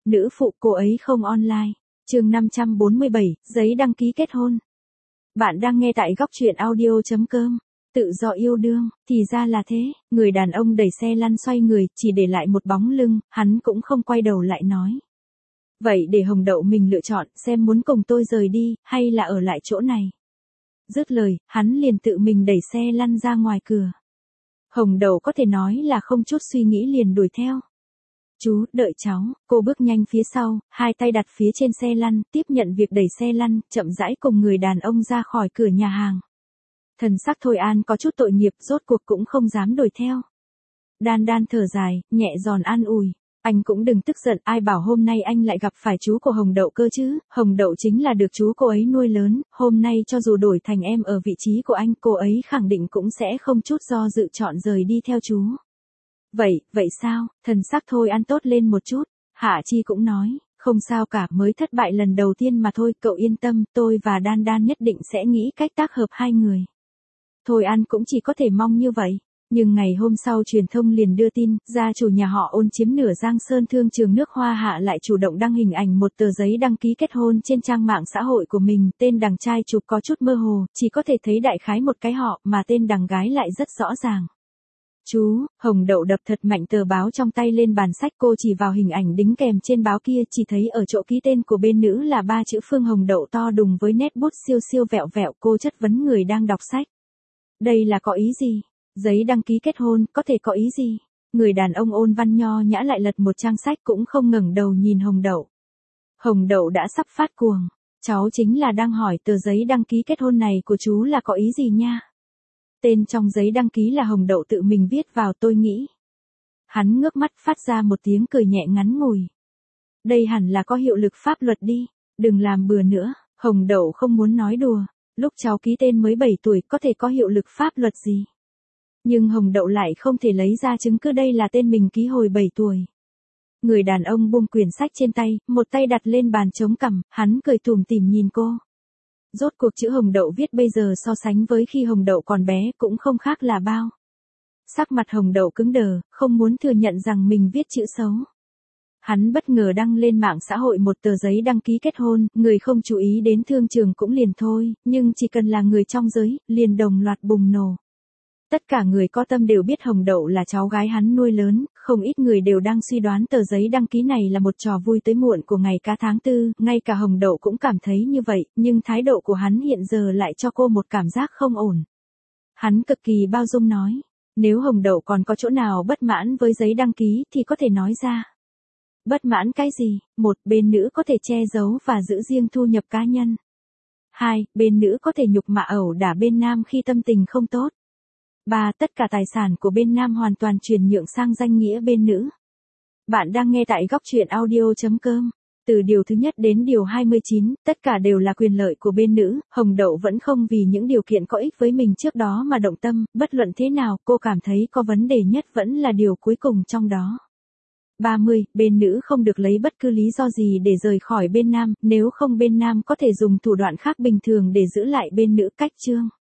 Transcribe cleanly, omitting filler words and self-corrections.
Nữ phụ cô ấy không online. Chương 547, giấy đăng ký kết hôn. Bạn đang nghe tại góc truyện audio.com. Tự do yêu đương, thì ra là thế, người đàn ông đẩy xe lăn xoay người, chỉ để lại một bóng lưng, hắn cũng không quay đầu lại nói. Vậy để Hồng Đậu mình lựa chọn, xem muốn cùng tôi rời đi, hay là ở lại chỗ này. Dứt lời, hắn liền tự mình đẩy xe lăn ra ngoài cửa. Hồng Đậu có thể nói là không chút suy nghĩ liền đuổi theo. Chú, đợi cháu, cô bước nhanh phía sau, hai tay đặt phía trên xe lăn, tiếp nhận việc đẩy xe lăn, chậm rãi cùng người đàn ông ra khỏi cửa nhà hàng. Thần sắc Thôi An có chút tội nghiệp, rốt cuộc cũng không dám đuổi theo. Đan Đan thở dài, nhẹ giòn an ủi. Anh cũng đừng tức giận, ai bảo hôm nay anh lại gặp phải chú của Hồng Đậu cơ chứ, Hồng Đậu chính là được chú cô ấy nuôi lớn, hôm nay cho dù đổi thành em ở vị trí của anh, cô ấy khẳng định cũng sẽ không chút do dự chọn rời đi theo chú. Vậy sao, thần sắc Thôi An tốt lên một chút, Hạ Chi cũng nói, không sao cả, mới thất bại lần đầu tiên mà thôi, cậu yên tâm, tôi và Đan Đan nhất định sẽ nghĩ cách tác hợp hai người. Thôi An cũng chỉ có thể mong như vậy. Nhưng ngày hôm sau truyền thông liền đưa tin, gia chủ nhà họ Ôn chiếm nửa Giang Sơn thương trường nước Hoa Hạ lại chủ động đăng hình ảnh một tờ giấy đăng ký kết hôn trên trang mạng xã hội của mình, tên đằng trai chụp có chút mơ hồ, chỉ có thể thấy đại khái một cái họ, mà tên đằng gái lại rất rõ ràng. Chú, Hồng Đậu đập thật mạnh tờ báo trong tay lên bàn sách, cô chỉ vào hình ảnh đính kèm trên báo kia, chỉ thấy ở chỗ ký tên của bên nữ là 3 chữ Phương Hồng Đậu to đùng với nét bút siêu siêu vẹo vẹo, cô chất vấn người đang đọc sách. Đây là có ý gì? Giấy đăng ký kết hôn, có thể có ý gì? Người đàn ông ôn văn nho nhã lại lật một trang sách cũng không ngẩng đầu nhìn Hồng Đậu. Hồng Đậu đã sắp phát cuồng. Cháu chính là đang hỏi tờ giấy đăng ký kết hôn này của chú là có ý gì nha? Tên trong giấy đăng ký là Hồng Đậu tự mình viết vào, tôi nghĩ. Hắn ngước mắt phát ra một tiếng cười nhẹ ngắn ngủi. Đây hẳn là có hiệu lực pháp luật đi, đừng làm bừa nữa, Hồng Đậu không muốn nói đùa. Lúc cháu ký tên mới 7 tuổi có thể có hiệu lực pháp luật gì? Nhưng Hồng Đậu lại không thể lấy ra chứng cứ đây là tên mình ký hồi 7 tuổi. Người đàn ông buông quyển sách trên tay, một tay đặt lên bàn chống cằm, hắn cười tủm tỉm nhìn cô. Rốt cuộc chữ Hồng Đậu viết bây giờ so sánh với khi Hồng Đậu còn bé cũng không khác là bao. Sắc mặt Hồng Đậu cứng đờ, không muốn thừa nhận rằng mình viết chữ xấu. Hắn bất ngờ đăng lên mạng xã hội một tờ giấy đăng ký kết hôn, người không chú ý đến thương trường cũng liền thôi, nhưng chỉ cần là người trong giới, liền đồng loạt bùng nổ. Tất cả người có tâm đều biết Hồng Đậu là cháu gái hắn nuôi lớn, không ít người đều đang suy đoán tờ giấy đăng ký này là một trò vui tới muộn của ngày cá tháng 4, ngay cả Hồng Đậu cũng cảm thấy như vậy, nhưng thái độ của hắn hiện giờ lại cho cô một cảm giác không ổn. Hắn cực kỳ bao dung nói, nếu Hồng Đậu còn có chỗ nào bất mãn với giấy đăng ký thì có thể nói ra. Bất mãn cái gì? 1. Bên nữ có thể che giấu và giữ riêng thu nhập cá nhân. 2. Bên nữ có thể nhục mạ ẩu đả bên nam khi tâm tình không tốt. 3. Tất cả tài sản của bên nam hoàn toàn chuyển nhượng sang danh nghĩa bên nữ. Bạn đang nghe tại góc truyện audio.com. Từ điều thứ nhất đến điều 29, tất cả đều là quyền lợi của bên nữ, Hồng Đậu vẫn không vì những điều kiện có ích với mình trước đó mà động tâm, bất luận thế nào cô cảm thấy có vấn đề nhất vẫn là điều cuối cùng trong đó. 30. Bên nữ không được lấy bất cứ lý do gì để rời khỏi bên nam, nếu không bên nam có thể dùng thủ đoạn khác bình thường để giữ lại bên nữ. Cách chương